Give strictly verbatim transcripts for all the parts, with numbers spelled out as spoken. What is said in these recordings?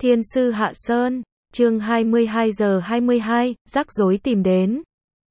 Thiên sư Hạ Sơn, chương hai mươi hai giờ hai mươi hai, rắc rối tìm đến.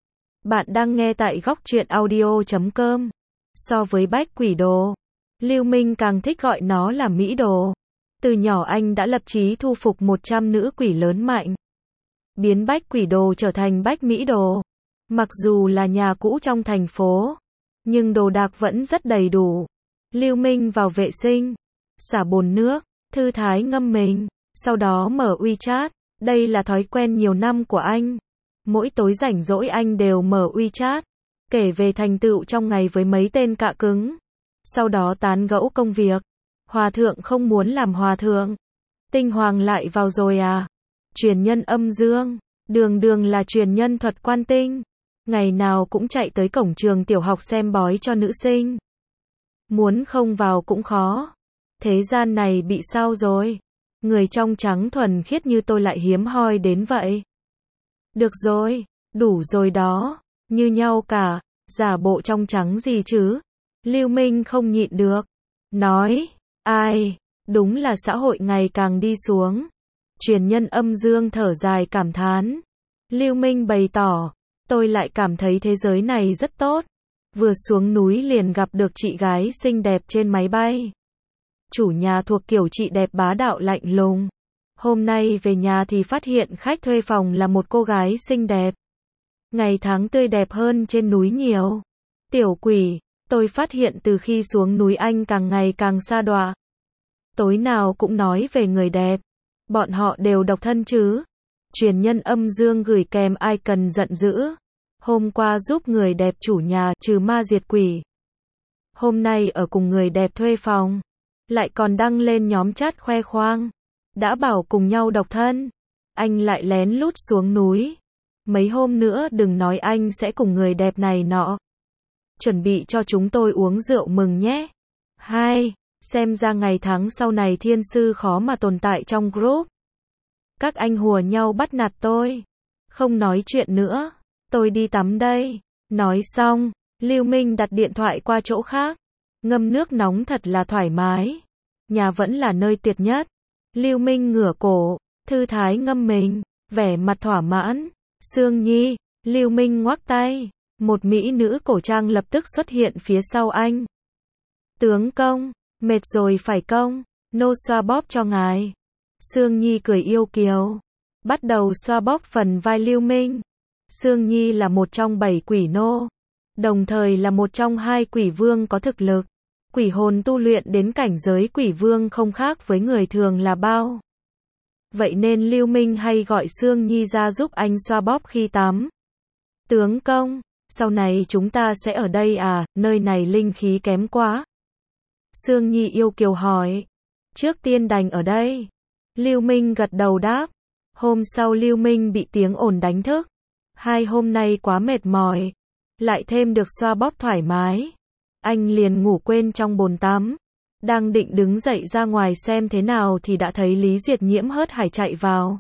Bạn đang nghe tại góc truyện audio chấm com. So với bách quỷ đồ, Lưu Minh càng thích gọi nó là Mỹ đồ. Từ nhỏ anh đã lập chí thu phục một trăm nữ quỷ lớn mạnh, biến bách quỷ đồ trở thành bách Mỹ đồ. Mặc dù là nhà cũ trong thành phố, nhưng đồ đạc vẫn rất đầy đủ. Lưu Minh vào vệ sinh, xả bồn nước, thư thái ngâm mình, sau đó mở WeChat. Đây là thói quen nhiều năm của anh. Mỗi tối rảnh rỗi anh đều mở WeChat, kể về thành tựu trong ngày với mấy tên cạ cứng. Sau đó tán gẫu công việc. Hòa thượng không muốn làm hòa thượng. Tinh Hoàng lại vào rồi à? Truyền nhân âm dương. Đường Đường là truyền nhân thuật quan tinh. Ngày nào cũng chạy tới cổng trường tiểu học xem bói cho nữ sinh. Muốn không vào cũng khó. Thế gian này bị sao rồi? Người trong trắng thuần khiết như tôi lại hiếm hoi đến vậy. Được rồi, đủ rồi đó, như nhau cả, giả bộ trong trắng gì chứ? Lưu Minh không nhịn được, nói, ai, đúng là xã hội ngày càng đi xuống. Truyền nhân âm dương thở dài cảm thán. Lưu Minh bày tỏ, tôi lại cảm thấy thế giới này rất tốt. Vừa xuống núi liền gặp được chị gái xinh đẹp trên máy bay. Chủ nhà thuộc kiểu chị đẹp bá đạo lạnh lùng. Hôm nay về nhà thì phát hiện khách thuê phòng là một cô gái xinh đẹp. Ngày tháng tươi đẹp hơn trên núi nhiều. Tiểu quỷ, tôi phát hiện từ khi xuống núi anh càng ngày càng sa đọa. Tối nào cũng nói về người đẹp. Bọn họ đều độc thân chứ? Truyền nhân âm dương gửi kèm ai cần giận dữ. Hôm qua giúp người đẹp chủ nhà trừ ma diệt quỷ. Hôm nay ở cùng người đẹp thuê phòng. Lại còn đăng lên nhóm chat khoe khoang. Đã bảo cùng nhau độc thân. Anh lại lén lút xuống núi. Mấy hôm nữa đừng nói anh sẽ cùng người đẹp này nọ. Chuẩn bị cho chúng tôi uống rượu mừng nhé. Hai, xem ra ngày tháng sau này thiên sư khó mà tồn tại trong group. Các anh hùa nhau bắt nạt tôi. Không nói chuyện nữa. Tôi đi tắm đây. Nói xong, Lưu Minh đặt điện thoại qua chỗ khác. Ngâm nước nóng thật là thoải mái. Nhà vẫn là nơi tuyệt nhất. Lưu Minh ngửa cổ, thư thái ngâm mình, vẻ mặt thỏa mãn. Sương Nhi, Lưu Minh ngoắc tay. Một mỹ nữ cổ trang lập tức xuất hiện phía sau anh. Tướng công, mệt rồi phải không? Nô xoa bóp cho ngài. Sương Nhi cười yêu kiều. Bắt đầu xoa bóp phần vai Lưu Minh. Sương Nhi là một trong bảy quỷ nô. Đồng thời là một trong hai quỷ vương có thực lực. Quỷ hồn tu luyện đến cảnh giới quỷ vương không khác với người thường là bao. Vậy nên Lưu Minh hay gọi Sương Nhi ra giúp anh xoa bóp khi tắm. Tướng công, sau này chúng ta sẽ ở đây à, nơi này linh khí kém quá. Sương Nhi yêu kiều hỏi. Trước tiên đành ở đây. Lưu Minh gật đầu đáp. Hôm sau Lưu Minh bị tiếng ồn đánh thức. Hai hôm nay quá mệt mỏi. Lại thêm được xoa bóp thoải mái. Anh liền ngủ quên trong bồn tắm. Đang định đứng dậy ra ngoài xem thế nào thì đã thấy Lý Diệt Nhiễm hớt hải chạy vào.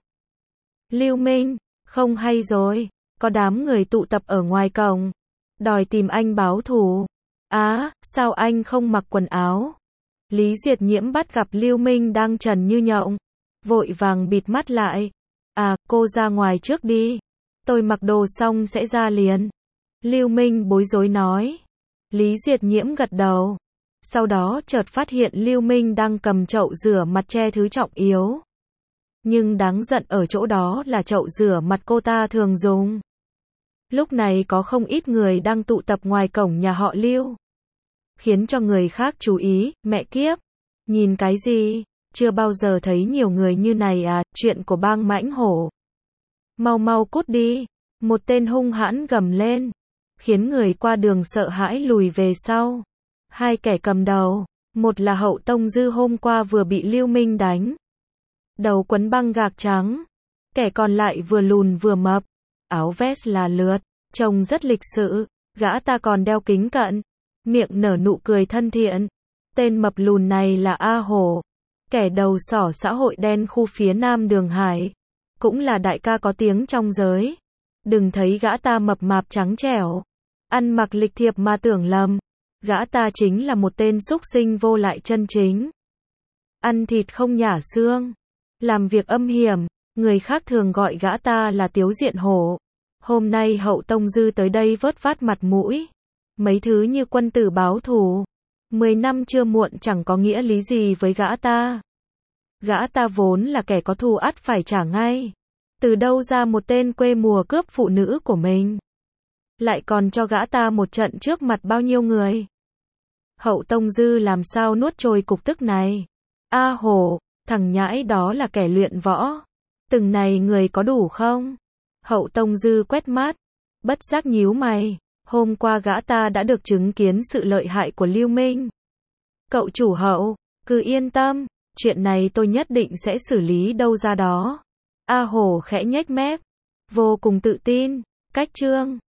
Lưu Minh, không hay rồi, có đám người tụ tập ở ngoài cổng. Đòi tìm anh báo thù. Á, sao anh không mặc quần áo? Lý Diệt Nhiễm bắt gặp Lưu Minh đang trần như nhộng. Vội vàng bịt mắt lại. À, cô ra ngoài trước đi. Tôi mặc đồ xong sẽ ra liền. Lưu Minh bối rối nói. Lý Diệt Nhiễm gật đầu. Sau đó chợt phát hiện Lưu Minh đang cầm chậu rửa mặt che thứ trọng yếu. Nhưng đáng giận ở chỗ đó là chậu rửa mặt cô ta thường dùng. Lúc này có không ít người đang tụ tập ngoài cổng nhà họ Lưu. Khiến cho người khác chú ý, mẹ kiếp. Nhìn cái gì? Chưa bao giờ thấy nhiều người như này à, chuyện của bang mãnh hổ. Mau mau cút đi. Một tên hung hãn gầm lên. Khiến người qua đường sợ hãi lùi về sau. Hai kẻ cầm đầu, một là Hậu Tông Dư hôm qua vừa bị Lưu Minh đánh. Đầu quấn băng gạc trắng. Kẻ còn lại vừa lùn vừa mập. Áo vest là lượt, trông rất lịch sự. Gã ta còn đeo kính cận. Miệng nở nụ cười thân thiện. Tên mập lùn này là A Hổ. Kẻ đầu sỏ xã hội đen khu phía Nam Đường Hải. Cũng là đại ca có tiếng trong giới. Đừng thấy gã ta mập mạp trắng trẻo. Ăn mặc lịch thiệp mà tưởng lầm. Gã ta chính là một tên súc sinh vô lại chân chính. Ăn thịt không nhả xương. làm việc âm hiểm, người khác thường gọi gã ta là Tiếu Diện Hổ. Hôm nay Hậu Tông Dư tới đây vớt vát mặt mũi. Mấy thứ như quân tử báo thù. Mười năm chưa muộn chẳng có nghĩa lý gì với gã ta. Gã ta vốn là kẻ có thù ắt phải trả ngay. Từ đâu ra một tên quê mùa cướp phụ nữ của mình? Lại còn cho gã ta một trận trước mặt bao nhiêu người? Hậu Tông Dư làm sao nuốt trôi cục tức này? A Hổ, thằng nhãi đó là kẻ luyện võ. Từng này người có đủ không? Hậu Tông Dư quét mắt, bất giác nhíu mày. Hôm qua gã ta đã được chứng kiến sự lợi hại của Lưu Minh. Cậu chủ Hậu, cứ yên tâm, chuyện này tôi nhất định sẽ xử lý đâu ra đó. A Hổ khẽ nhếch mép, vô cùng tự tin. Cách chương